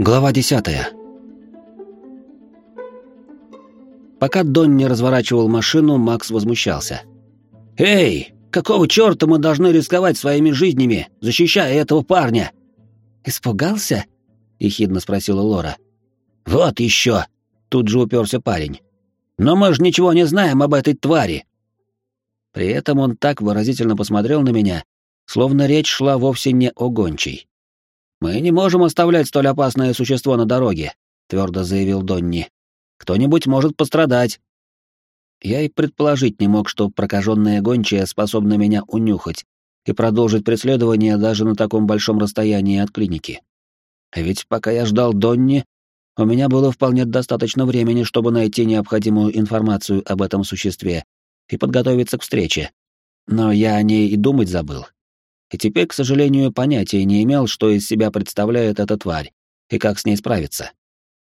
Глава 10. Пока Донни разворачивал машину, Макс возмущался. «Эй, какого чёрта мы должны рисковать своими жизнями, защищая этого парня?» «Испугался?» — ехидно спросила Лора. «Вот ещё!» — тут же уперся парень. «Но мы же ничего не знаем об этой твари!» При этом он так выразительно посмотрел на меня, словно речь шла вовсе не о гончей. «Мы не можем оставлять столь опасное существо на дороге», — твердо заявил Донни. «Кто-нибудь может пострадать». Я и предположить не мог, что прокаженная гончая способна меня унюхать и продолжить преследование даже на таком большом расстоянии от клиники. А ведь пока я ждал Донни, у меня было вполне достаточно времени, чтобы найти необходимую информацию об этом существе и подготовиться к встрече. Но я о ней и думать забыл. И теперь, к сожалению, понятия не имел, что из себя представляет эта тварь и как с ней справиться.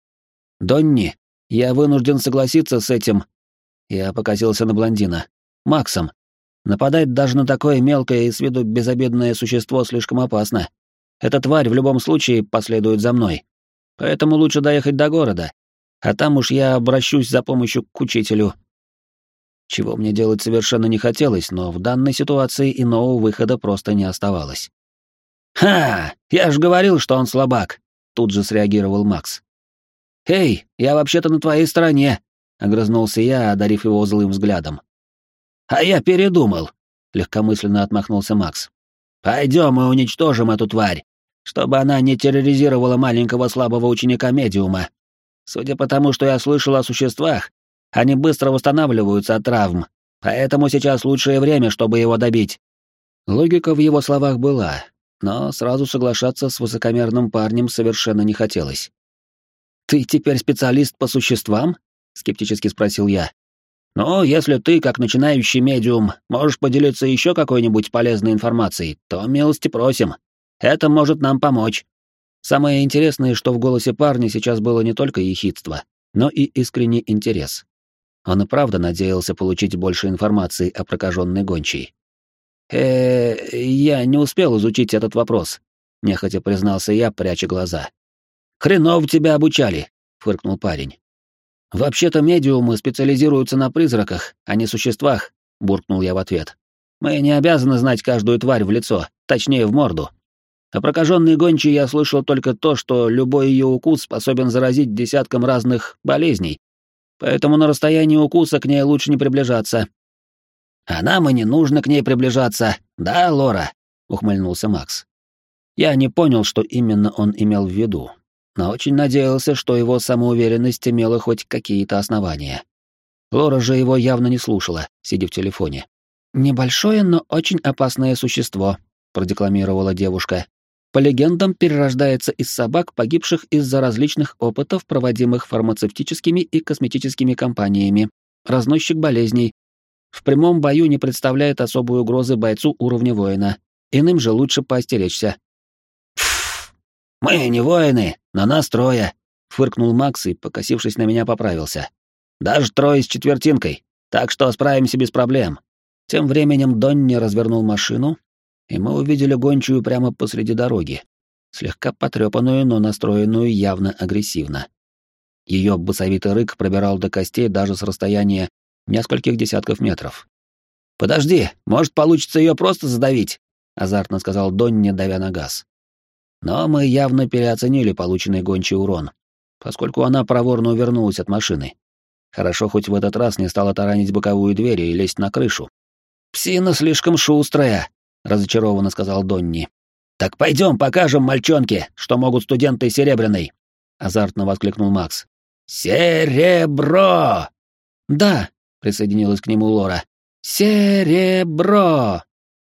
«Донни, я вынужден согласиться с этим...» Я покосился на блондина. «Максом. Нападать даже на такое мелкое и с виду безобидное существо слишком опасно. Эта тварь в любом случае последует за мной. Поэтому лучше доехать до города, а там уж я обращусь за помощью к учителю». Чего мне делать совершенно не хотелось, но в данной ситуации иного выхода просто не оставалось. «Ха! Я же говорил, что он слабак!» — тут же среагировал Макс. «Эй, я вообще-то на твоей стороне!» — огрызнулся я, одарив его злым взглядом. «А я передумал!» — легкомысленно отмахнулся Макс. «Пойдем и уничтожим эту тварь, чтобы она не терроризировала маленького слабого ученика-медиума. Судя по тому, что я слышал о существах, они быстро восстанавливаются от травм, поэтому сейчас лучшее время, чтобы его добить». Логика в его словах была, но сразу соглашаться с высокомерным парнем совершенно не хотелось. «Ты теперь специалист по существам?» — скептически спросил я. «Ну, если ты, как начинающий медиум, можешь поделиться еще какой-нибудь полезной информацией, то милости просим. Это может нам помочь». Самое интересное, что в голосе парня сейчас было не только ехидство, но и искренний интерес. Он и правда надеялся получить больше информации о прокаженной гончей. Я не успел изучить этот вопрос», — нехотя признался я, пряча глаза. «Хреново тебя обучали», — фыркнул парень. «Вообще-то медиумы специализируются на призраках, а не существах», — буркнул я в ответ. «Мы не обязаны знать каждую тварь в лицо, точнее, в морду. О прокаженной гончей я слышал только то, что любой ее укус способен заразить десяткам разных болезней, поэтому на расстоянии укуса к ней лучше не приближаться». «А нам и не нужно к ней приближаться, да, Лора?» — ухмыльнулся Макс. Я не понял, что именно он имел в виду, но очень надеялся, что его самоуверенность имела хоть какие-то основания. Лора же его явно не слушала, сидя в телефоне. «Небольшое, но очень опасное существо», — продекламировала девушка. «По легендам, перерождается из собак, погибших из-за различных опытов, проводимых фармацевтическими и косметическими компаниями. Разносчик болезней. В прямом бою не представляет особой угрозы бойцу уровня воина. Иным же лучше поостеречься». «Пф, мы не воины, но нас трое», — фыркнул Макс и, покосившись на меня, поправился. «Даже трое с четвертинкой, так что справимся без проблем». Тем временем Донни развернул машину, и мы увидели гончую прямо посреди дороги, слегка потрепанную, но настроенную явно агрессивно. Ее басовитый рык пробирал до костей даже с расстояния нескольких десятков метров. «Подожди, может, получится ее просто задавить», — азартно сказал Донни, давя на газ. Но мы явно переоценили полученный гончий урон, поскольку она проворно увернулась от машины. Хорошо, хоть в этот раз не стала таранить боковую дверь и лезть на крышу. «Псина слишком шустрая», — разочарованно сказал Донни. «Так пойдем покажем мальчонке, что могут студенты Серебряной», — азартно воскликнул Макс. «Серебро!» «Да», — присоединилась к нему Лора. «Серебро!»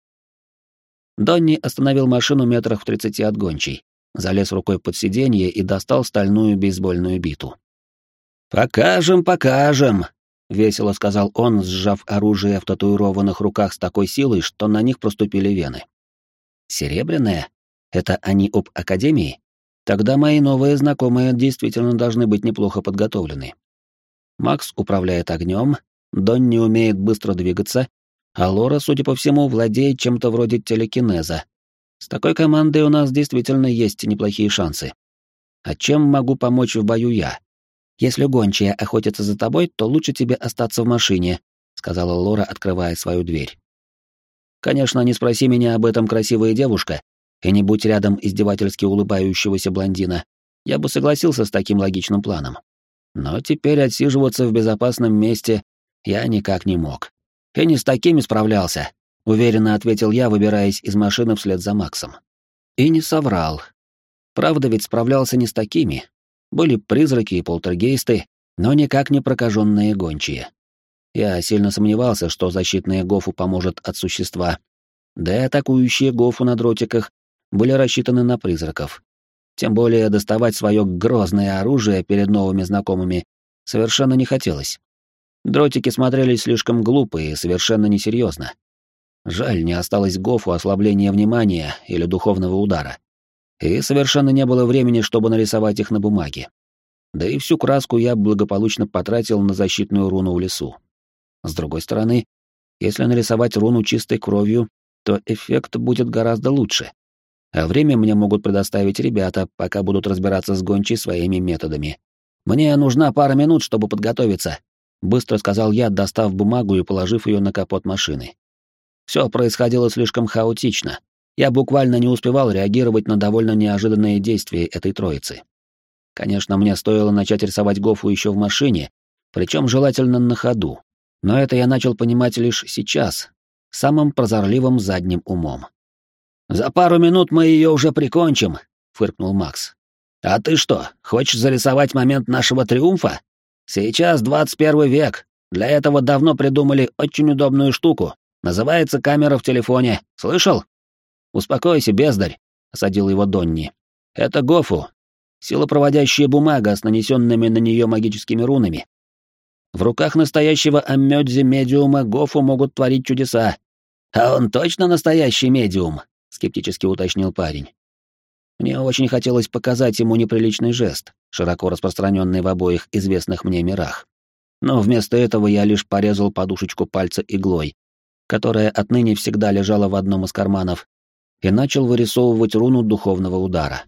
Донни остановил машину метрах в 30 от гончей, залез рукой под сиденье и достал стальную бейсбольную биту. «Покажем, покажем!» — весело сказал он, сжав оружие в татуированных руках с такой силой, что на них проступили вены. «Серебряная? Это они об Академии? Тогда мои новые знакомые действительно должны быть неплохо подготовлены. Макс управляет огнем, Донни умеет быстро двигаться, а Лора, судя по всему, владеет чем-то вроде телекинеза. С такой командой у нас действительно есть неплохие шансы. А чем могу помочь в бою я? Если гончая охотится за тобой, то лучше тебе остаться в машине, сказала Лора, открывая свою дверь. Конечно, не спроси меня об этом, красивая девушка, и не будь рядом издевательски улыбающегося блондина, я бы согласился с таким логичным планом. Но теперь отсиживаться в безопасном месте я никак не мог. И не с такими справлялся, уверенно ответил я, выбираясь из машины вслед за Максом. И не соврал. Правда, ведь справлялся не с такими. Были призраки и полтергейсты, но никак не прокаженные гончие. Я сильно сомневался, что защитная Гофу поможет от существа. Да и атакующие Гофу на дротиках были рассчитаны на призраков. Тем более доставать свое грозное оружие перед новыми знакомыми совершенно не хотелось. Дротики смотрелись слишком глупо и совершенно несерьезно. Жаль, не осталось Гофу ослабления внимания или духовного удара. И совершенно не было времени, чтобы нарисовать их на бумаге. Да и всю краску я благополучно потратил на защитную руну в лесу. С другой стороны, если нарисовать руну чистой кровью, то эффект будет гораздо лучше. А время мне могут предоставить ребята, пока будут разбираться с гончей своими методами. «Мне нужна пара минут, чтобы подготовиться», — быстро сказал я, достав бумагу и положив ее на капот машины. Все происходило слишком хаотично. Я буквально не успевал реагировать на довольно неожиданные действия этой троицы. Конечно, мне стоило начать рисовать Гофу еще в машине, причем желательно на ходу. Но это я начал понимать лишь сейчас, самым прозорливым задним умом. «За пару минут мы ее уже прикончим», — фыркнул Макс. «А ты что, хочешь зарисовать момент нашего триумфа? Сейчас 21 век. Для этого давно придумали очень удобную штуку. Называется камера в телефоне. Слышал?» «Успокойся, бездарь», — осадил его Донни. «Это Гофу. Силопроводящая бумага с нанесенными на нее магическими рунами. В руках настоящего аммёдзи-медиума Гофу могут творить чудеса». «А он точно настоящий медиум?» — скептически уточнил парень. Мне очень хотелось показать ему неприличный жест, широко распространенный в обоих известных мне мирах. Но вместо этого я лишь порезал подушечку пальца иглой, которая отныне всегда лежала в одном из карманов, и начал вырисовывать руну духовного удара.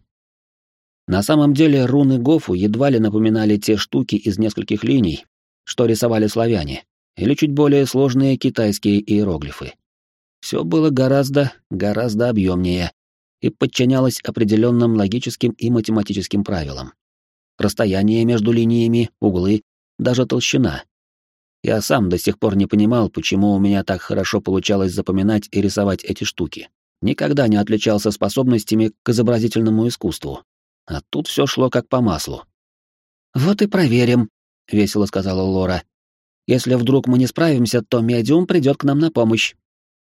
На самом деле руны Гофу едва ли напоминали те штуки из нескольких линий, что рисовали славяне, или чуть более сложные китайские иероглифы. Все было гораздо объемнее и подчинялось определенным логическим и математическим правилам. Расстояние между линиями, углы, даже толщина. Я сам до сих пор не понимал, почему у меня так хорошо получалось запоминать и рисовать эти штуки. Никогда не отличался способностями к изобразительному искусству. А тут все шло как по маслу. «Вот и проверим», — весело сказала Лора. «Если вдруг мы не справимся, то медиум придет к нам на помощь».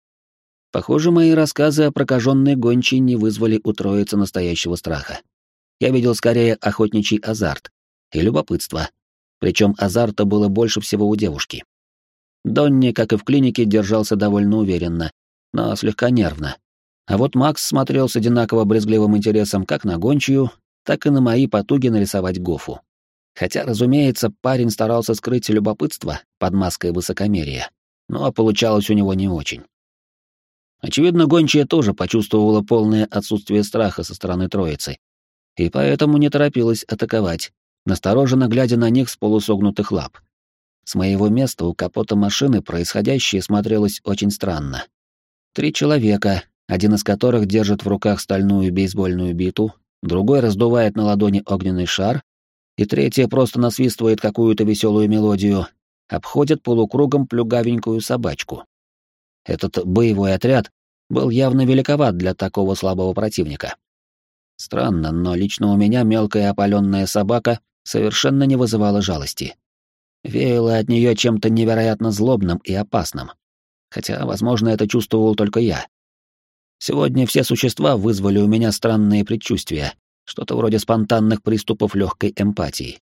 Похоже, мои рассказы о прокаженной гончей не вызвали у троицы настоящего страха. Я видел скорее охотничий азарт и любопытство. Причем азарта было больше всего у девушки. Донни, как и в клинике, держался довольно уверенно, но слегка нервно. А вот Макс смотрел с одинаково брезгливым интересом как на гончую, так и на мои потуги нарисовать Гофу. Хотя, разумеется, парень старался скрыть любопытство под маской высокомерия, но получалось у него не очень. Очевидно, гончая тоже почувствовала полное отсутствие страха со стороны троицы, и поэтому не торопилась атаковать, настороженно глядя на них с полусогнутых лап. С моего места у капота машины происходящее смотрелось очень странно. 3 человека, один из которых держит в руках стальную бейсбольную биту, другой раздувает на ладони огненный шар, и третий просто насвистывает какую-то веселую мелодию, обходят полукругом плюгавенькую собачку. Этот боевой отряд был явно великоват для такого слабого противника. Странно, но лично у меня мелкая опаленная собака совершенно не вызывала жалости. Веяло от нее чем-то невероятно злобным и опасным. Хотя, возможно, это чувствовал только я. Сегодня все существа вызвали у меня странные предчувствия, что-то вроде спонтанных приступов легкой эмпатии.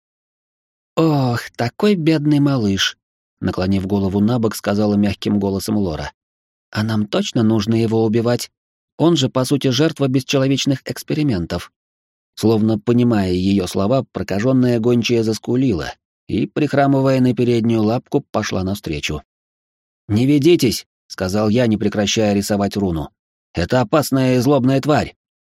«Ох, такой бедный малыш!» — наклонив голову набок, сказала мягким голосом Лора. «А нам точно нужно его убивать? Он же, по сути, жертва бесчеловечных экспериментов». Словно понимая ее слова, прокаженная гончая заскулила и, прихрамывая на переднюю лапку, пошла навстречу. «Не ведитесь!» — сказал я, не прекращая рисовать руну. «Это опасная и злобная тварь!»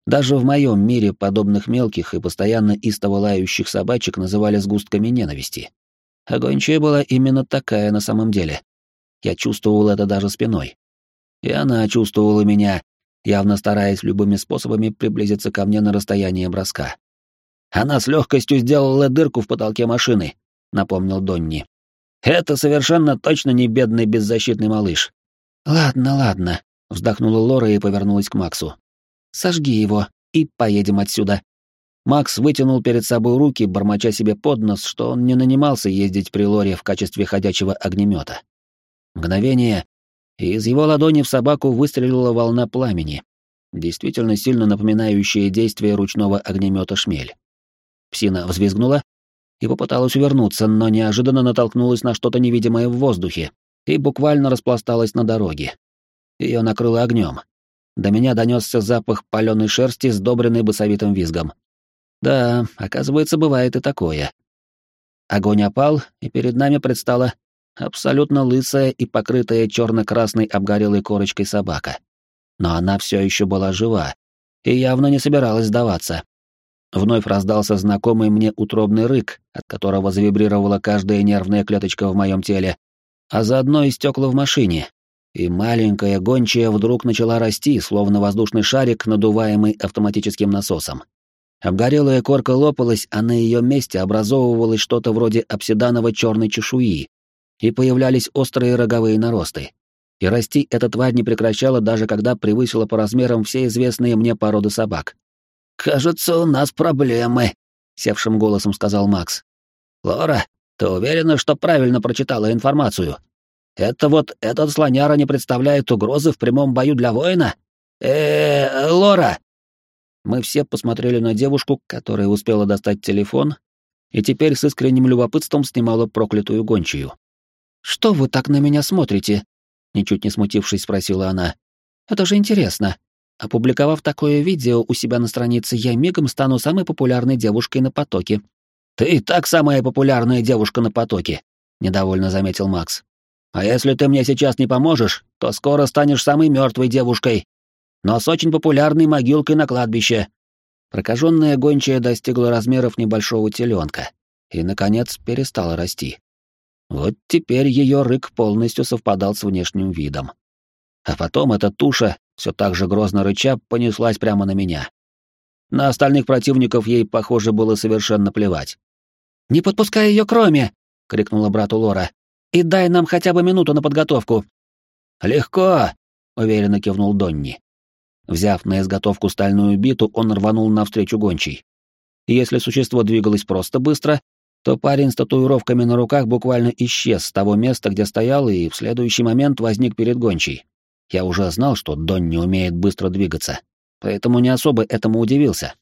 Даже в моем мире подобных мелких и постоянно истово лающих собачек называли сгустками ненависти. А гончая была именно такая на самом деле. Я чувствовал это даже спиной. И она чувствовала меня, явно стараясь любыми способами приблизиться ко мне на расстояние броска. «Она с легкостью сделала дырку в потолке машины», — напомнил Донни. «Это совершенно точно не бедный беззащитный малыш». «Ладно, ладно», — вздохнула Лора и повернулась к Максу. «Сожги его и поедем отсюда». Макс вытянул перед собой руки, бормоча себе под нос, что он не нанимался ездить при Лоре в качестве ходячего огнемета. Мгновение, и из его ладони в собаку выстрелила волна пламени, действительно сильно напоминающая действие ручного огнемета «Шмель». Псина взвизгнула и попыталась увернуться, но неожиданно натолкнулась на что-то невидимое в воздухе и буквально распласталась на дороге. Ее накрыло огнем. До меня донесся запах паленой шерсти, сдобренный басовитым визгом. Да, оказывается, бывает и такое. Огонь опал, и перед нами предстала абсолютно лысая и покрытая черно-красной обгорелой корочкой собака. Но она все еще была жива и явно не собиралась сдаваться. Вновь раздался знакомый мне утробный рык, от которого завибрировала каждая нервная клеточка в моем теле, а заодно и стекла в машине. И маленькая гончая вдруг начала расти, словно воздушный шарик, надуваемый автоматическим насосом. Обгорелая корка лопалась, а на ее месте образовывалось что-то вроде обсиданово-черной чешуи, и появлялись острые роговые наросты. И расти эта тварь не прекращала, даже когда превысила по размерам все известные мне породы собак. «Кажется, у нас проблемы», — севшим голосом сказал Макс. «Лора, ты уверена, что правильно прочитала информацию? Это вот этот слоняра не представляет угрозы в прямом бою для воина? Лора!» Мы все посмотрели на девушку, которая успела достать телефон, и теперь с искренним любопытством снимала проклятую гончую. «Что вы так на меня смотрите?» — ничуть не смутившись, спросила она. «Это же интересно. Опубликовав такое видео у себя на странице, я мигом стану самой популярной девушкой на потоке». «Ты и так самая популярная девушка на потоке», — недовольно заметил Макс. «А если ты мне сейчас не поможешь, то скоро станешь самой мертвой девушкой, но с очень популярной могилкой на кладбище». Прокаженная гончая достигла размеров небольшого теленка и, наконец, перестала расти. Вот теперь ее рык полностью совпадал с внешним видом. А потом эта туша, все так же грозно рыча, понеслась прямо на меня. На остальных противников ей, похоже, было совершенно плевать. «Не подпускай ее к Роме!» — крикнула брату Лора. «И дай нам хотя бы минуту на подготовку». «Легко!» — уверенно кивнул Донни. Взяв на изготовку стальную биту, он рванул навстречу гончей. И если существо двигалось просто быстро, то парень с татуировками на руках буквально исчез с того места, где стоял, и в следующий момент возник перед гончей. Я уже знал, что Донни умеет быстро двигаться, поэтому не особо этому удивился.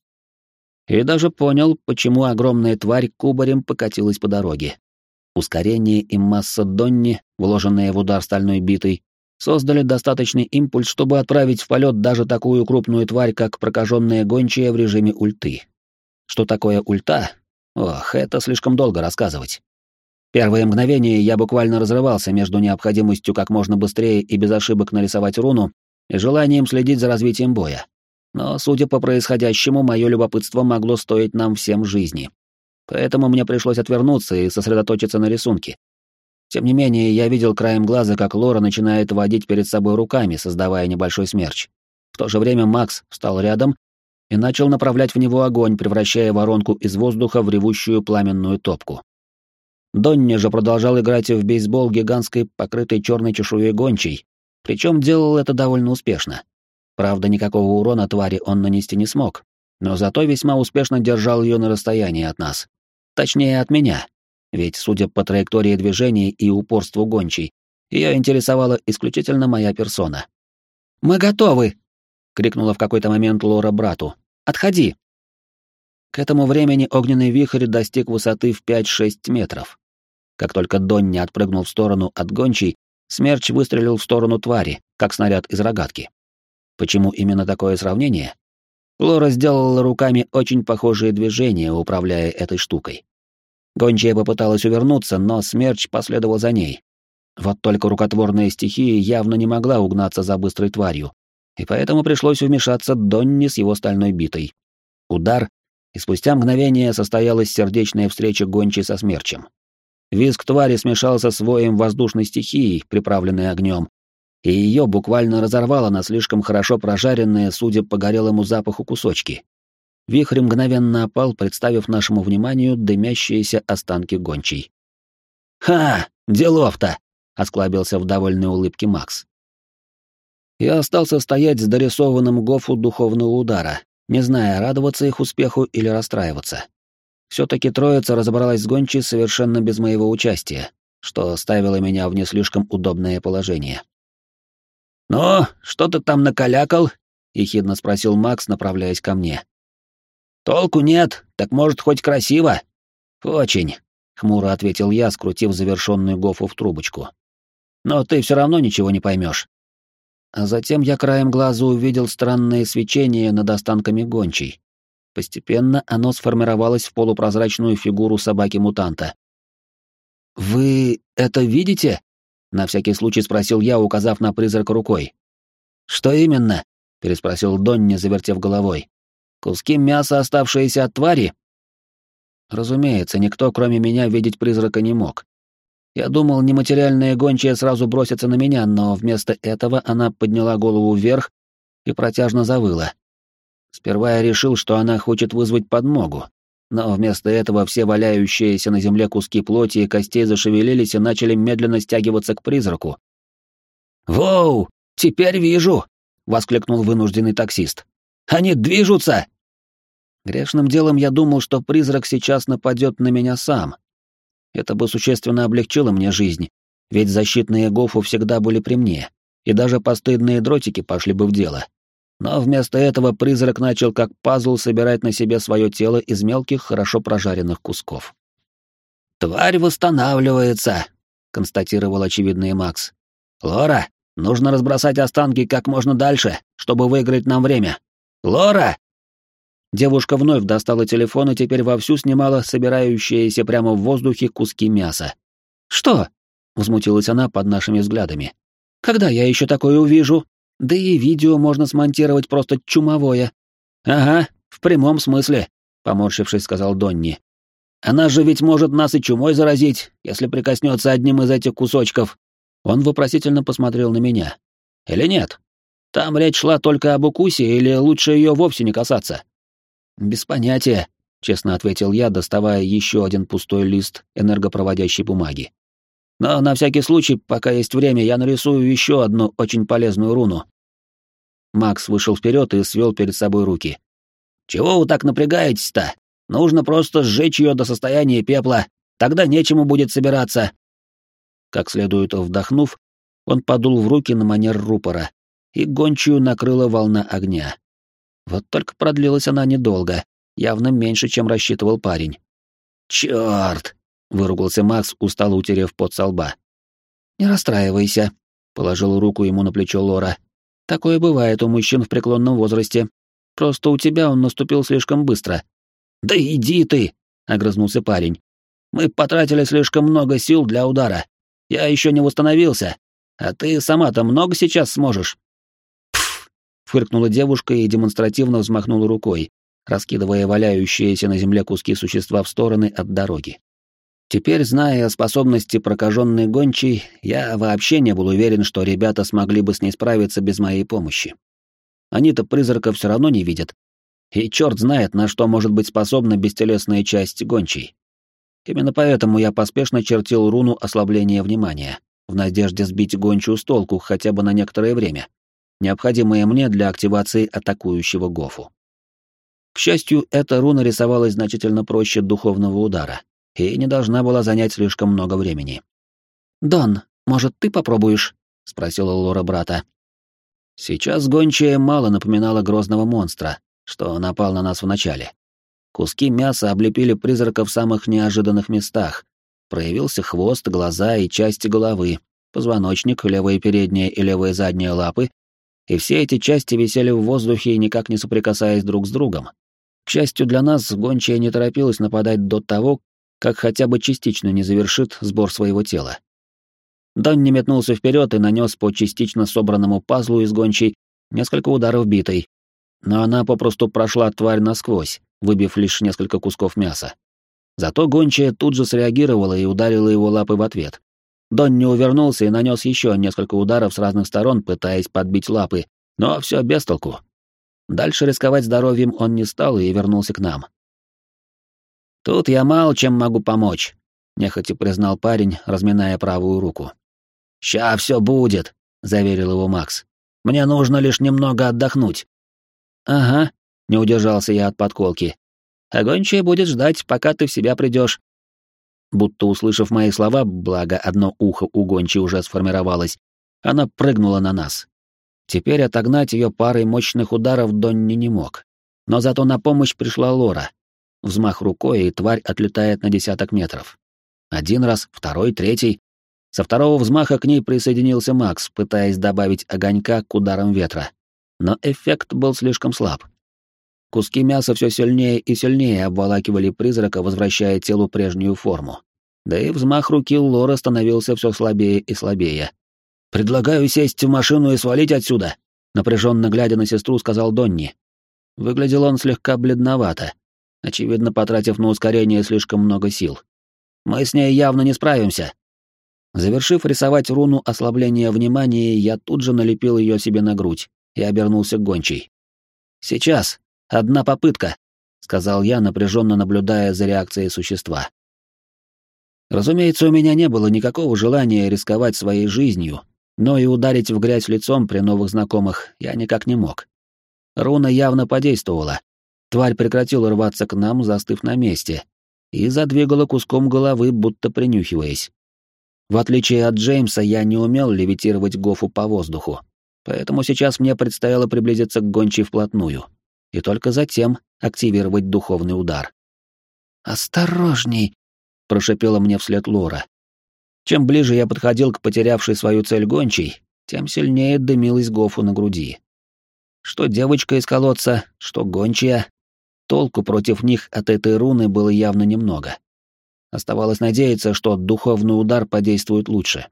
И даже понял, почему огромная тварь кубарем покатилась по дороге. Ускорение и масса Донни, вложенные в удар стальной битой, создали достаточный импульс, чтобы отправить в полет даже такую крупную тварь, как прокаженная гончая в режиме ульты. Что такое ульта? Ох, это слишком долго рассказывать. Первые мгновения я буквально разрывался между необходимостью как можно быстрее и без ошибок нарисовать руну и желанием следить за развитием боя. Но, судя по происходящему, мое любопытство могло стоить нам всем жизни. Поэтому мне пришлось отвернуться и сосредоточиться на рисунке. Тем не менее, я видел краем глаза, как Лора начинает водить перед собой руками, создавая небольшой смерч. В то же время Макс встал рядом и начал направлять в него огонь, превращая воронку из воздуха в ревущую пламенную топку. Донни же продолжал играть в бейсбол гигантской, покрытой черной чешуей гончей, причем делал это довольно успешно. Правда, никакого урона твари он нанести не смог, но зато весьма успешно держал ее на расстоянии от нас. Точнее, от меня. Ведь, судя по траектории движения и упорству гончей, ее интересовала исключительно моя персона. «Мы готовы!» — крикнула в какой-то момент Лора брату. «Отходи!» К этому времени огненный вихрь достиг высоты в 5-6 метров. Как только Донни отпрыгнул в сторону от гончей, смерч выстрелил в сторону твари, как снаряд из рогатки. Почему именно такое сравнение? Лора сделала руками очень похожие движения, управляя этой штукой. Гончая попыталась увернуться, но смерч последовал за ней. Вот только рукотворная стихия явно не могла угнаться за быстрой тварью, И поэтому пришлось вмешаться Донни с его стальной битой. Удар, и спустя мгновение состоялась сердечная встреча гончей со смерчем. Визг твари смешался с воем воздушной стихии, приправленной огнем, и ее буквально разорвало на слишком хорошо прожаренные, судя по горелому запаху, кусочки. Вихрь мгновенно опал, представив нашему вниманию дымящиеся останки гончей. «Ха! Делов-то!» — осклабился в довольной улыбке Макс. Я остался стоять с дорисованным гофу духовного удара, не зная, радоваться их успеху или расстраиваться. Все-таки троица разобралась с гончей совершенно без моего участия, что ставило меня в не слишком удобное положение. «Ну, что ты там накалякал?» — ехидно спросил Макс, направляясь ко мне. «Толку нет, так может, хоть красиво?» «Очень», — хмуро ответил я, скрутив завершенную гофу в трубочку. «Но ты все равно ничего не поймешь». А затем я краем глаза увидел странное свечение над останками гончей. Постепенно оно сформировалось в полупрозрачную фигуру собаки-мутанта. «Вы это видите?» — на всякий случай спросил я, указав на призрака рукой. «Что именно?» — переспросил Донни, завертев головой. «Куски мяса, оставшиеся от твари?» Разумеется, никто, кроме меня, видеть призрака не мог. Я думал, нематериальная гончая сразу бросится на меня, но вместо этого она подняла голову вверх и протяжно завыла. Сперва я решил, что она хочет вызвать подмогу, но вместо этого все валяющиеся на земле куски плоти и костей зашевелились и начали медленно стягиваться к призраку. «Воу! Теперь вижу!» — воскликнул вынужденный таксист. «Они движутся!» Грешным делом я думал, что призрак сейчас нападет на меня сам. Это бы существенно облегчило мне жизнь, ведь защитные гофу всегда были при мне, и даже постыдные дротики пошли бы в дело. Но вместо этого призрак начал как пазл собирать на себе свое тело из мелких, хорошо прожаренных кусков. «Тварь восстанавливается», — констатировал очевидный Макс. «Лора, нужно разбросать останки как можно дальше, чтобы выиграть нам время. Лора!» Девушка вновь достала телефон и теперь вовсю снимала собирающиеся прямо в воздухе куски мяса. «Что?» — возмутилась она под нашими взглядами. «Когда я еще такое увижу? Да и видео можно смонтировать просто чумовое». «Ага, в прямом смысле», — поморщившись, сказал Донни. «Она же ведь может нас и чумой заразить, если прикоснется одним из этих кусочков». Он вопросительно посмотрел на меня. «Или нет? Там речь шла только об укусе, или лучше ее вовсе не касаться?» «Без понятия», — честно ответил я, доставая еще один пустой лист энергопроводящей бумаги. «Но на всякий случай, пока есть время, я нарисую еще одну очень полезную руну». Макс вышел вперед и свел перед собой руки. «Чего вы так напрягаетесь-то? Нужно просто сжечь ее до состояния пепла, тогда нечему будет собираться». Как следует вдохнув, он подул в руки на манер рупора, и гончую накрыла волна огня. Вот только продлилась она недолго, явно меньше, чем рассчитывал парень. «Чёрт!» — выругался Макс, устало утерев пот со лба. «Не расстраивайся», — положила руку ему на плечо Лора. «Такое бывает у мужчин в преклонном возрасте. Просто у тебя он наступил слишком быстро». «Да иди ты!» — огрызнулся парень. «Мы потратили слишком много сил для удара. Я еще не восстановился. А ты сама-то много сейчас сможешь?» Фыркнула девушка и демонстративно взмахнула рукой, раскидывая валяющиеся на земле куски существа в стороны от дороги. Теперь, зная о способности прокаженной гончей, я вообще не был уверен, что ребята смогли бы с ней справиться без моей помощи. Они-то призрака все равно не видят, и черт знает, на что может быть способна бестелесная часть гончей. Именно поэтому я поспешно чертил руну ослабления внимания, в надежде сбить гончую с толку хотя бы на некоторое время, необходимое мне для активации атакующего гофу. К счастью, эта руна рисовалась значительно проще духовного удара и не должна была занять слишком много времени. «Дон, может, ты попробуешь?» — спросила Лора брата. Сейчас гончая мало напоминала грозного монстра, что напал на нас вначале. Куски мяса облепили призрака в самых неожиданных местах. Проявился хвост, глаза и части головы, позвоночник, левая передняя и левая задняя лапы, и все эти части висели в воздухе, никак не соприкасаясь друг с другом. К счастью для нас, гончая не торопилась нападать до того, как хотя бы частично не завершит сбор своего тела. Донни метнулся вперед и нанес по частично собранному пазлу из гончей несколько ударов битой. Но она попросту прошла тварь насквозь, выбив лишь несколько кусков мяса. Зато гончая тут же среагировала и ударила его лапой в ответ. Донни увернулся и нанес еще несколько ударов с разных сторон, пытаясь подбить лапы, но все без толку. Дальше рисковать здоровьем он не стал и вернулся к нам. «Тут я мало чем могу помочь», — нехотя признал парень, разминая правую руку. «Ща все будет», — заверил его Макс. «Мне нужно лишь немного отдохнуть». «Ага», — не удержался я от подколки. «А гончая будет ждать, пока ты в себя придешь». Будто услышав мои слова, благо одно ухо у гончей уже сформировалось, она прыгнула на нас. Теперь отогнать ее парой мощных ударов Донни не мог. Но зато на помощь пришла Лора. Взмах рукой, и тварь отлетает на десяток метров. Один раз, второй, третий. Со второго взмаха к ней присоединился Макс, пытаясь добавить огонька к ударам ветра. Но эффект был слишком слаб. Куски мяса все сильнее и сильнее обволакивали призрака, возвращая телу прежнюю форму. Да и взмах руки Лора становился все слабее и слабее. «Предлагаю сесть в машину и свалить отсюда», — напряженно глядя на сестру, сказал Донни. Выглядел он слегка бледновато, очевидно, потратив на ускорение слишком много сил. «Мы с ней явно не справимся». Завершив рисовать руну ослабления внимания, я тут же налепил ее себе на грудь и обернулся к гончей. «Сейчас. Одна попытка», — сказал я, напряженно наблюдая за реакцией существа. Разумеется, у меня не было никакого желания рисковать своей жизнью, но и ударить в грязь лицом при новых знакомых я никак не мог. Руна явно подействовала. Тварь прекратила рваться к нам, застыв на месте, и задвигала куском головы, будто принюхиваясь. В отличие от Джеймса, я не умел левитировать Гофу по воздуху, поэтому сейчас мне предстояло приблизиться к гончей вплотную и только затем активировать духовный удар. «Осторожней!» — прошипела мне вслед Лора. Чем ближе я подходил к потерявшей свою цель гончей, тем сильнее дымилась Гофу на груди. Что девочка из колодца, что гончая, толку против них от этой руны было явно немного. Оставалось надеяться, что духовный удар подействует лучше.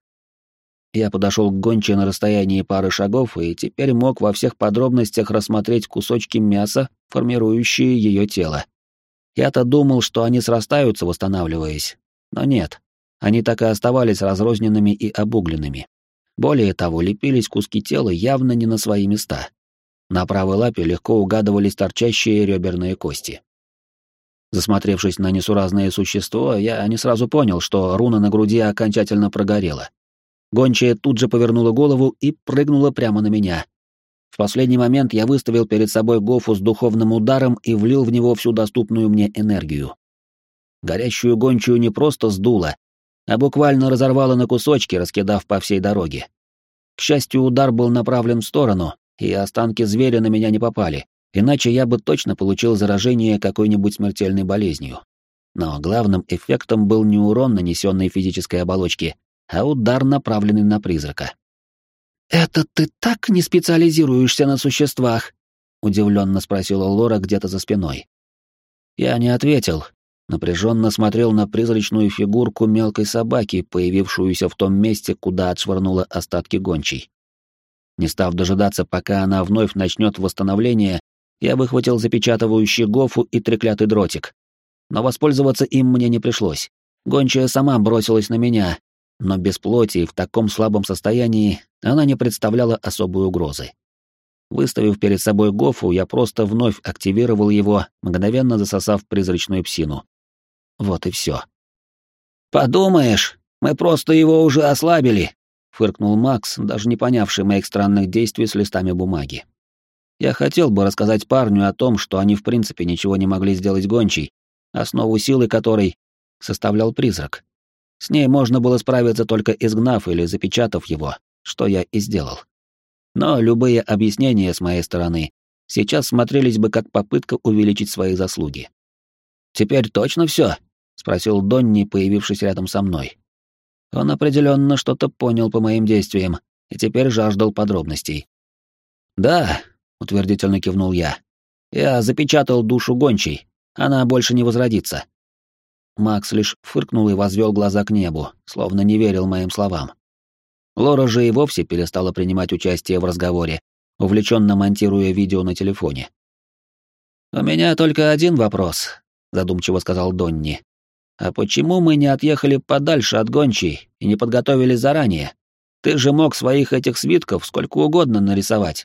Я подошел к гончей на расстоянии пары шагов и теперь мог во всех подробностях рассмотреть кусочки мяса, формирующие ее тело. Я-то думал, что они срастаются, восстанавливаясь, но нет, они так и оставались разрозненными и обугленными. Более того, лепились куски тела явно не на свои места. На правой лапе легко угадывались торчащие реберные кости. Засмотревшись на несуразное существо, я не сразу понял, что руна на груди окончательно прогорела. Гончая тут же повернула голову и прыгнула прямо на меня. В последний момент я выставил перед собой Гофу с духовным ударом и влил в него всю доступную мне энергию. Горящую гончую не просто сдуло, а буквально разорвало на кусочки, раскидав по всей дороге. К счастью, удар был направлен в сторону, и останки зверя на меня не попали, иначе я бы точно получил заражение какой-нибудь смертельной болезнью. Но главным эффектом был не урон, нанесенный физической оболочке, а удар, направленный на призрака. «Это ты так не специализируешься на существах?» — удивленно спросила Лора где-то за спиной. Я не ответил, напряженно смотрел на призрачную фигурку мелкой собаки, появившуюся в том месте, куда отшвырнула остатки гончей. Не став дожидаться, пока она вновь начнет восстановление, я выхватил запечатывающий Гофу и треклятый дротик. Но воспользоваться им мне не пришлось. Гончая сама бросилась на меня, но без плоти и в таком слабом состоянии она не представляла особой угрозы. Выставив перед собой Гофу, я просто вновь активировал его, мгновенно засосав призрачную псину. Вот и все. «Подумаешь, мы просто его уже ослабили», — фыркнул Макс, даже не понявший моих странных действий с листами бумаги. Я хотел бы рассказать парню о том, что они в принципе ничего не могли сделать гончей, основу силы которой составлял призрак. С ней можно было справиться только изгнав или запечатав его, что я и сделал. Но любые объяснения с моей стороны сейчас смотрелись бы как попытка увеличить свои заслуги. «Теперь точно все?» — спросил Донни, появившись рядом со мной. Он определенно что-то понял по моим действиям и теперь жаждал подробностей. «Да», — утвердительно кивнул я. «Я запечатал душу гончей, она больше не возродится». Макс лишь фыркнул и возвел глаза к небу, словно не верил моим словам. Лора же и вовсе перестала принимать участие в разговоре, увлеченно монтируя видео на телефоне. «У меня только один вопрос», — задумчиво сказал Донни. «А почему мы не отъехали подальше от гончей и не подготовились заранее? Ты же мог своих этих свитков сколько угодно нарисовать».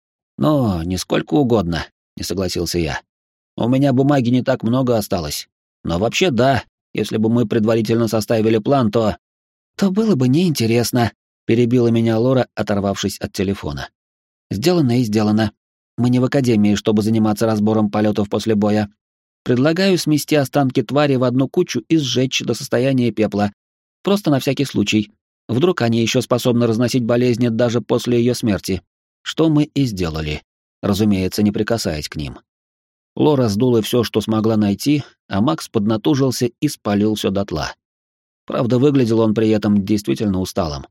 «Ну, не сколько угодно», — не согласился я. «У меня бумаги не так много осталось. Но вообще да, если бы мы предварительно составили план, то...» «То было бы неинтересно», — перебила меня Лора, оторвавшись от телефона. «Сделано и сделано. Мы не в академии, чтобы заниматься разбором полетов после боя. Предлагаю смести останки твари в одну кучу и сжечь до состояния пепла. Просто на всякий случай. Вдруг они еще способны разносить болезни даже после ее смерти. Что мы и сделали, разумеется, не прикасаясь к ним. Лора сдула все, что смогла найти, а Макс поднатужился и спалил все дотла. Правда, выглядел он при этом действительно усталым.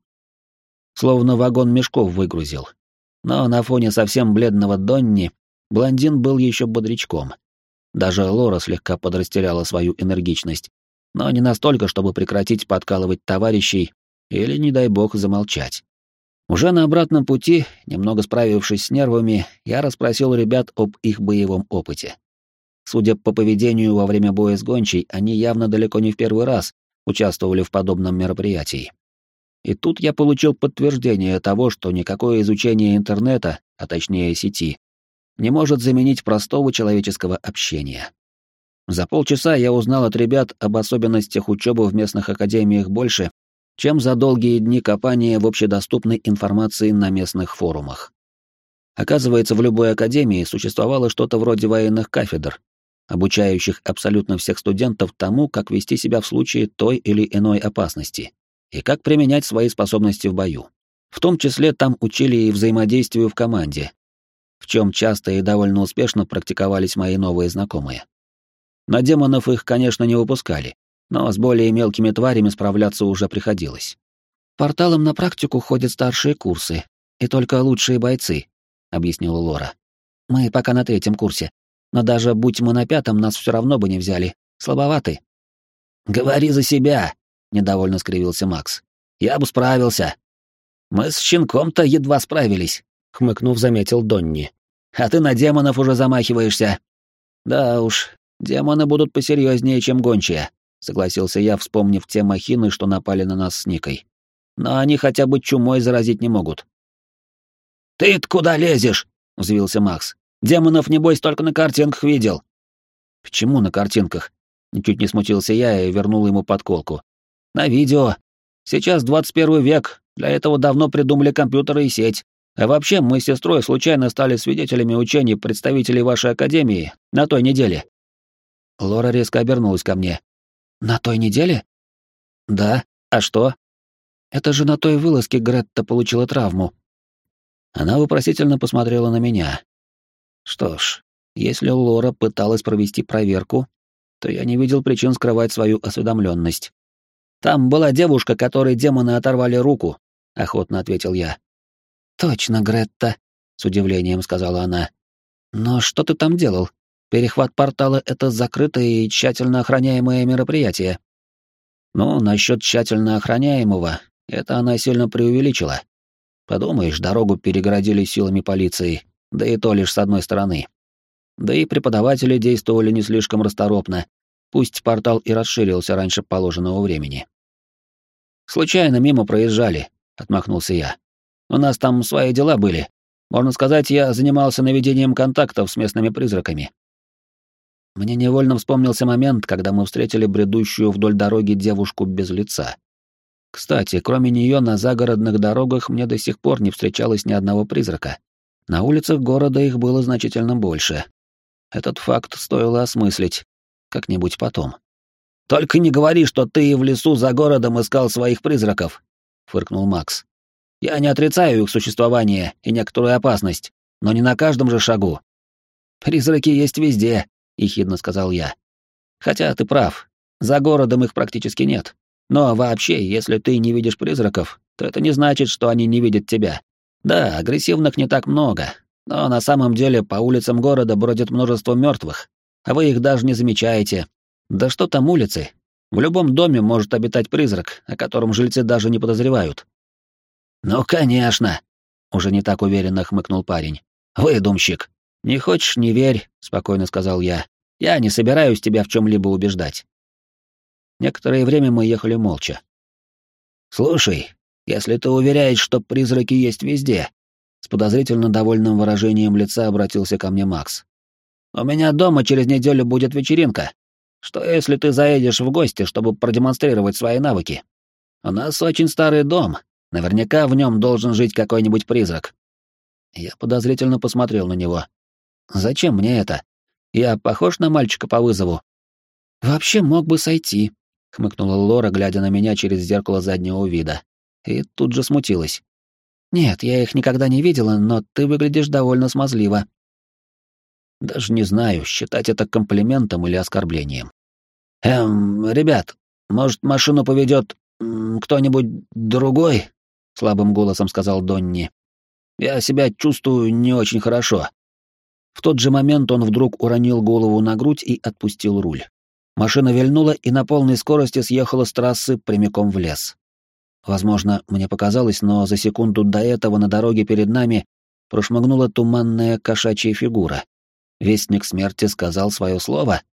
Словно вагон мешков выгрузил. Но на фоне совсем бледного Донни блондин был еще бодрячком. Даже Лора слегка подрастеряла свою энергичность, но не настолько, чтобы прекратить подкалывать товарищей или, не дай бог, замолчать. Уже на обратном пути, немного справившись с нервами, я расспросил ребят об их боевом опыте. Судя по поведению во время боя с гончей, они явно далеко не в первый раз участвовали в подобном мероприятии. И тут я получил подтверждение того, что никакое изучение интернета, а точнее сети, не может заменить простого человеческого общения. За полчаса я узнал от ребят об особенностях учебы в местных академиях больше, чем за долгие дни копания в общедоступной информации на местных форумах. Оказывается, в любой академии существовало что-то вроде военных кафедр, обучающих абсолютно всех студентов тому, как вести себя в случае той или иной опасности и как применять свои способности в бою. В том числе там учили и взаимодействию в команде, в чем часто и довольно успешно практиковались мои новые знакомые. На демонов их, конечно, не выпускали, но с более мелкими тварями справляться уже приходилось. «Порталом на практику ходят старшие курсы, и только лучшие бойцы», — объяснила Лора. «Мы пока на 3-м курсе, но даже будь мы на 5-м, нас все равно бы не взяли. Слабоваты». «Говори за себя», — недовольно скривился Макс. «Я бы справился». «Мы с щенком-то едва справились», — хмыкнув, заметил Донни. «А ты на демонов уже замахиваешься». «Да уж, демоны будут посерьезнее, чем гончие», — согласился я, вспомнив те махины, что напали на нас с Никой. «Но они хотя бы чумой заразить не могут». «Ты-то куда лезешь?» — взвился Макс. «Демонов, небось, только на картинках видел». «Почему на картинках?» — ничуть не смутился я и вернул ему подколку. «На видео. Сейчас 21 век, для этого давно придумали компьютеры и сеть. А вообще, мы с сестрой случайно стали свидетелями учений представителей вашей академии на той неделе». Лора резко обернулась ко мне. «На той неделе?» «Да. А что?» «Это же на той вылазке Гретта получила травму». Она вопросительно посмотрела на меня. Что ж, если Лора пыталась провести проверку, то я не видел причин скрывать свою осведомленность. «Там была девушка, которой демоны оторвали руку», — охотно ответил я. «Точно, Гретта», — с удивлением сказала она. «Но что ты там делал? Перехват портала — это закрытое и тщательно охраняемое мероприятие». Ну, насчет тщательно охраняемого, это она сильно преувеличила. Подумаешь, дорогу перегородили силами полиции, да и то лишь с одной стороны. Да и преподаватели действовали не слишком расторопно, пусть портал и расширился раньше положенного времени. «Случайно мимо проезжали», — отмахнулся я. «У нас там свои дела были. Можно сказать, я занимался наведением контактов с местными призраками». Мне невольно вспомнился момент, когда мы встретили бредущую вдоль дороги девушку без лица. Кстати, кроме нее на загородных дорогах мне до сих пор не встречалось ни одного призрака. На улицах города их было значительно больше. Этот факт стоило осмыслить. Как-нибудь потом. «Только не говори, что ты и в лесу за городом искал своих призраков», — фыркнул Макс. «Я не отрицаю их существование и некоторую опасность, но не на каждом же шагу». «Призраки есть везде», — ехидно сказал я. «Хотя ты прав, за городом их практически нет. Но вообще, если ты не видишь призраков, то это не значит, что они не видят тебя. Да, агрессивных не так много, но на самом деле по улицам города бродит множество мертвых, а вы их даже не замечаете. Да что там улицы? В любом доме может обитать призрак, о котором жильцы даже не подозревают». «Ну, конечно!» уже не так уверенно хмыкнул парень. Выдумщик. Не хочешь — не верь, спокойно сказал я. Я не собираюсь тебя в чем-либо убеждать. Некоторое время мы ехали молча. Слушай, если ты уверяешь, что призраки есть везде, с подозрительно довольным выражением лица обратился ко мне Макс. У меня дома через неделю будет вечеринка. Что если ты заедешь в гости, чтобы продемонстрировать свои навыки? У нас очень старый дом. Наверняка в нем должен жить какой-нибудь призрак. Я подозрительно посмотрел на него. Зачем мне это? Я похож на мальчика по вызову? Вообще мог бы сойти, хмыкнула Лора, глядя на меня через зеркало заднего вида. И тут же смутилась. Нет, я их никогда не видела, но ты выглядишь довольно смазливо. Даже не знаю, считать это комплиментом или оскорблением. Ребят, может, машину поведет кто-нибудь другой? Слабым голосом сказал Донни. Я себя чувствую не очень хорошо. В тот же момент он вдруг уронил голову на грудь и отпустил руль. Машина вильнула и на полной скорости съехала с трассы прямиком в лес. Возможно, мне показалось, но за секунду до этого на дороге перед нами прошмыгнула туманная кошачья фигура. Вестник смерти сказал свое слово?